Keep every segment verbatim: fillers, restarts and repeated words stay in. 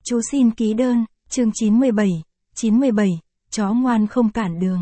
Chú xin ký đơn, chương chín mươi bảy, chín mươi bảy, chó ngoan không cản đường.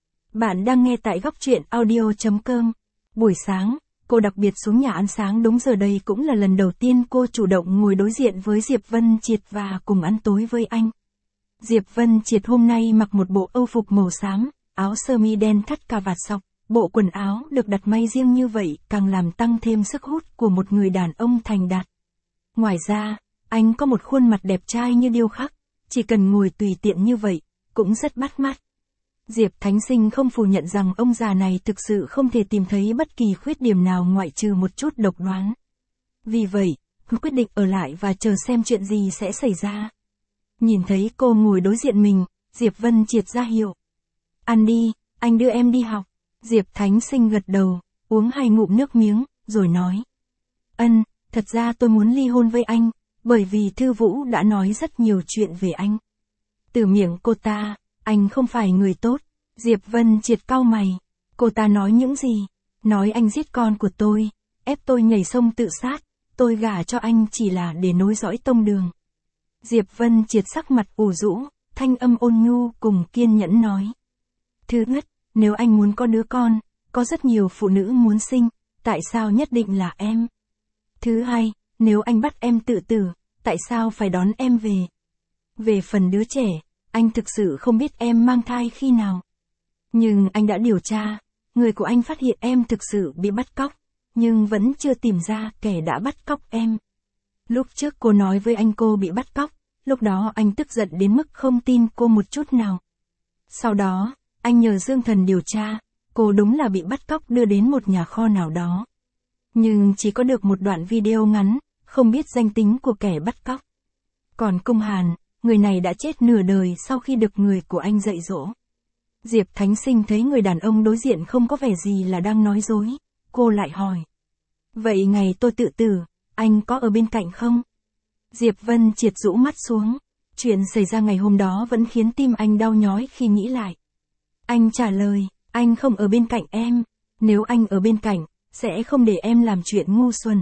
Bạn đang nghe tại góc truyện audio chấm com. Buổi sáng, cô đặc biệt xuống nhà ăn sáng đúng giờ, đây cũng là lần đầu tiên cô chủ động ngồi đối diện với Diệp Vân Triệt và cùng ăn tối với anh. Diệp Vân Triệt hôm nay mặc một bộ âu phục màu xám, áo sơ mi đen thắt cà vạt sọc. Bộ quần áo được đặt may riêng như vậy càng làm tăng thêm sức hút của một người đàn ông thành đạt. Ngoài ra, anh có một khuôn mặt đẹp trai như điêu khắc, chỉ cần ngồi tùy tiện như vậy, cũng rất bắt mắt. Diệp Thánh Sinh không phủ nhận rằng ông già này thực sự không thể tìm thấy bất kỳ khuyết điểm nào ngoại trừ một chút độc đoán. Vì vậy, quyết định ở lại và chờ xem chuyện gì sẽ xảy ra. Nhìn thấy cô ngồi đối diện mình, Diệp Vân Triệt ra hiệu. Ăn đi, anh đưa em đi học. Diệp Thánh Sinh gật đầu, uống hai ngụm nước miếng, rồi nói. Ân, thật ra tôi muốn ly hôn với anh, bởi vì Thư Vũ đã nói rất nhiều chuyện về anh. Từ miệng cô ta, anh không phải người tốt. Diệp Vân Triệt cau mày. Cô ta nói những gì? Nói anh giết con của tôi, ép tôi nhảy sông tự sát, tôi gả cho anh chỉ là để nối dõi tông đường. Diệp Vân Triệt sắc mặt ủ rũ, thanh âm ôn nhu cùng kiên nhẫn nói. Thứ nhất, nếu anh muốn có đứa con, có rất nhiều phụ nữ muốn sinh, tại sao nhất định là em? Thứ hai, nếu anh bắt em tự tử, tại sao phải đón em về? Về phần đứa trẻ, anh thực sự không biết em mang thai khi nào. Nhưng anh đã điều tra, người của anh phát hiện em thực sự bị bắt cóc, nhưng vẫn chưa tìm ra kẻ đã bắt cóc em. Lúc trước cô nói với anh cô bị bắt cóc, lúc đó anh tức giận đến mức không tin cô một chút nào. Sau đó, anh nhờ Dương Thần điều tra, cô đúng là bị bắt cóc đưa đến một nhà kho nào đó. Nhưng chỉ có được một đoạn video ngắn, không biết danh tính của kẻ bắt cóc. Còn Cung Hàn, người này đã chết nửa đời sau khi được người của anh dạy dỗ. Diệp Thánh Sinh thấy người đàn ông đối diện không có vẻ gì là đang nói dối, cô lại hỏi. Vậy ngày tôi tự tử, anh có ở bên cạnh không? Diệp Vân Triệt rũ mắt xuống, chuyện xảy ra ngày hôm đó vẫn khiến tim anh đau nhói khi nghĩ lại. Anh trả lời, anh không ở bên cạnh em, nếu anh ở bên cạnh, sẽ không để em làm chuyện ngu xuẩn.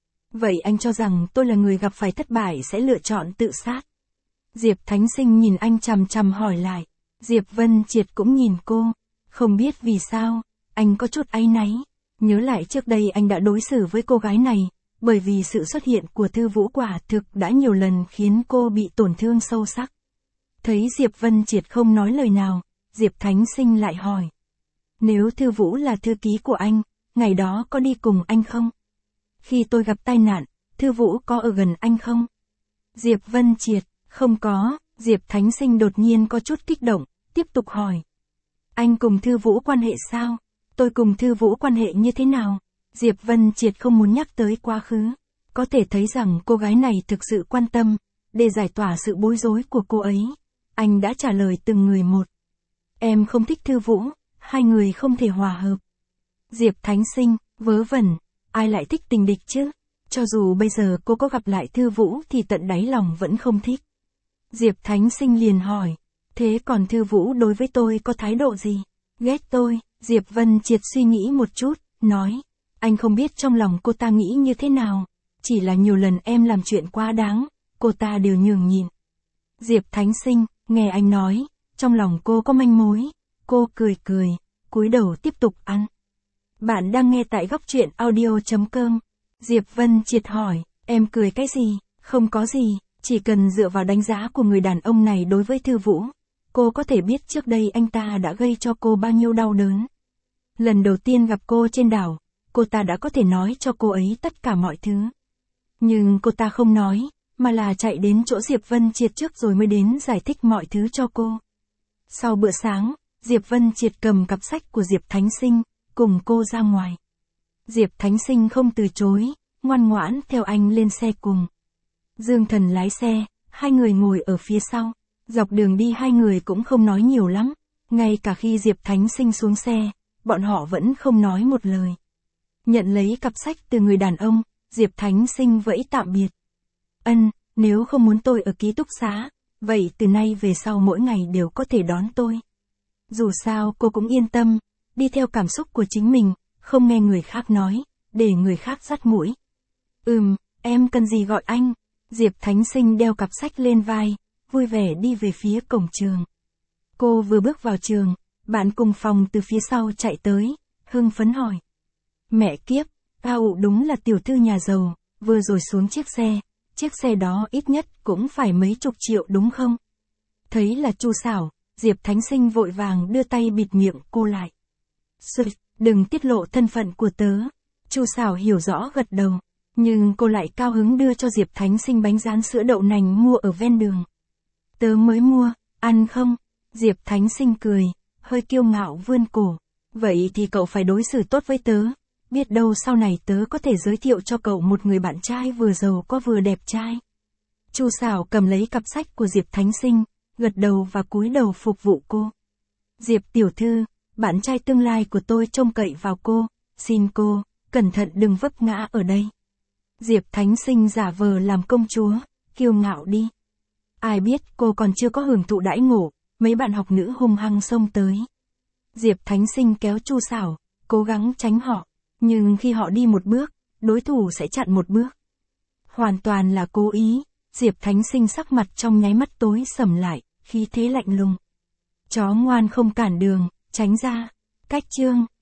Vậy anh cho rằng tôi là người gặp phải thất bại sẽ lựa chọn tự sát? Diệp Thánh Sinh nhìn anh chằm chằm hỏi lại. Diệp Vân Triệt cũng nhìn cô, không biết vì sao, anh có chút áy náy. Nhớ lại trước đây anh đã đối xử với cô gái này, bởi vì sự xuất hiện của Thư Vũ quả thực đã nhiều lần khiến cô bị tổn thương sâu sắc. Thấy Diệp Vân Triệt không nói lời nào, Diệp Thánh Sinh lại hỏi. Nếu Thư Vũ là thư ký của anh, ngày đó có đi cùng anh không? Khi tôi gặp tai nạn, Thư Vũ có ở gần anh không? Diệp Vân Triệt, không có. Diệp Thánh Sinh đột nhiên có chút kích động, tiếp tục hỏi. Anh cùng Thư Vũ quan hệ sao? Tôi cùng Thư Vũ quan hệ như thế nào? Diệp Vân Triệt không muốn nhắc tới quá khứ. Có thể thấy rằng cô gái này thực sự quan tâm, để giải tỏa sự bối rối của cô ấy. Anh đã trả lời từng người một. Em không thích Thư Vũ, hai người không thể hòa hợp. Diệp Thánh Sinh, vớ vẩn, ai lại thích tình địch chứ? Cho dù bây giờ cô có gặp lại Thư Vũ thì tận đáy lòng vẫn không thích. Diệp Thánh Sinh liền hỏi, thế còn Thư Vũ đối với tôi có thái độ gì? Ghét tôi. Diệp Vân Triệt suy nghĩ một chút, nói, anh không biết trong lòng cô ta nghĩ như thế nào, chỉ là nhiều lần em làm chuyện quá đáng, cô ta đều nhường nhịn. Diệp Thánh Sinh, nghe anh nói, trong lòng cô có manh mối, cô cười cười, cúi đầu tiếp tục ăn. Bạn đang nghe tại góc truyện audio chấm com. Diệp Vân Triệt hỏi, em cười cái gì? Không có gì. Chỉ cần dựa vào đánh giá của người đàn ông này đối với Thư Vũ, cô có thể biết trước đây anh ta đã gây cho cô bao nhiêu đau đớn. Lần đầu tiên gặp cô trên đảo, cô ta đã có thể nói cho cô ấy tất cả mọi thứ. Nhưng cô ta không nói, mà là chạy đến chỗ Diệp Vân Triệt trước rồi mới đến giải thích mọi thứ cho cô. Sau bữa sáng, Diệp Vân Triệt cầm cặp sách của Diệp Thánh Sinh, cùng cô ra ngoài. Diệp Thánh Sinh không từ chối, ngoan ngoãn theo anh lên xe cùng. Dương Thần lái xe, hai người ngồi ở phía sau. Dọc đường đi hai người cũng không nói nhiều lắm. Ngay cả khi Diệp Thánh Sinh xuống xe, bọn họ vẫn không nói một lời. Nhận lấy cặp sách từ người đàn ông, Diệp Thánh Sinh vẫy tạm biệt. Ân, nếu không muốn tôi ở ký túc xá, vậy từ nay về sau mỗi ngày đều có thể đón tôi. Dù sao cô cũng yên tâm, đi theo cảm xúc của chính mình, không nghe người khác nói, để người khác dắt mũi. Ừm, em cần gì gọi anh. Diệp Thánh Sinh đeo cặp sách lên vai, vui vẻ đi về phía cổng trường. Cô vừa bước vào trường, bạn cùng phòng từ phía sau chạy tới, hưng phấn hỏi. Mẹ kiếp, a ụ đúng là tiểu thư nhà giàu, vừa rồi xuống chiếc xe, chiếc xe đó ít nhất cũng phải mấy chục triệu đúng không? Thấy là Chu Xảo, Diệp Thánh Sinh vội vàng đưa tay bịt miệng cô lại. Sư, đừng tiết lộ thân phận của tớ. Chu Xảo hiểu rõ gật đầu, nhưng cô lại cao hứng đưa cho Diệp Thánh Sinh bánh rán sữa đậu nành mua ở ven đường. Tớ mới mua, ăn không? Diệp Thánh Sinh cười, hơi kiêu ngạo vươn cổ. Vậy thì cậu phải đối xử tốt với tớ. Biết đâu sau này tớ có thể giới thiệu cho cậu một người bạn trai vừa giàu có vừa đẹp trai. Chu Xảo cầm lấy cặp sách của Diệp Thánh Sinh, gật đầu và cúi đầu phục vụ cô. Diệp tiểu thư, bạn trai tương lai của tôi trông cậy vào cô, xin cô, cẩn thận đừng vấp ngã ở đây. Diệp Thánh Sinh giả vờ làm công chúa, kiêu ngạo đi. Ai biết cô còn chưa có hưởng thụ đãi ngộ, mấy bạn học nữ hung hăng xông tới. Diệp Thánh Sinh kéo Chu Xảo, cố gắng tránh họ, nhưng khi họ đi một bước, đối thủ sẽ chặn một bước. Hoàn toàn là cố ý, Diệp Thánh Sinh sắc mặt trong nháy mắt tối sầm lại, khí thế lạnh lùng. Chó ngoan không cản đường, tránh ra. Cách chương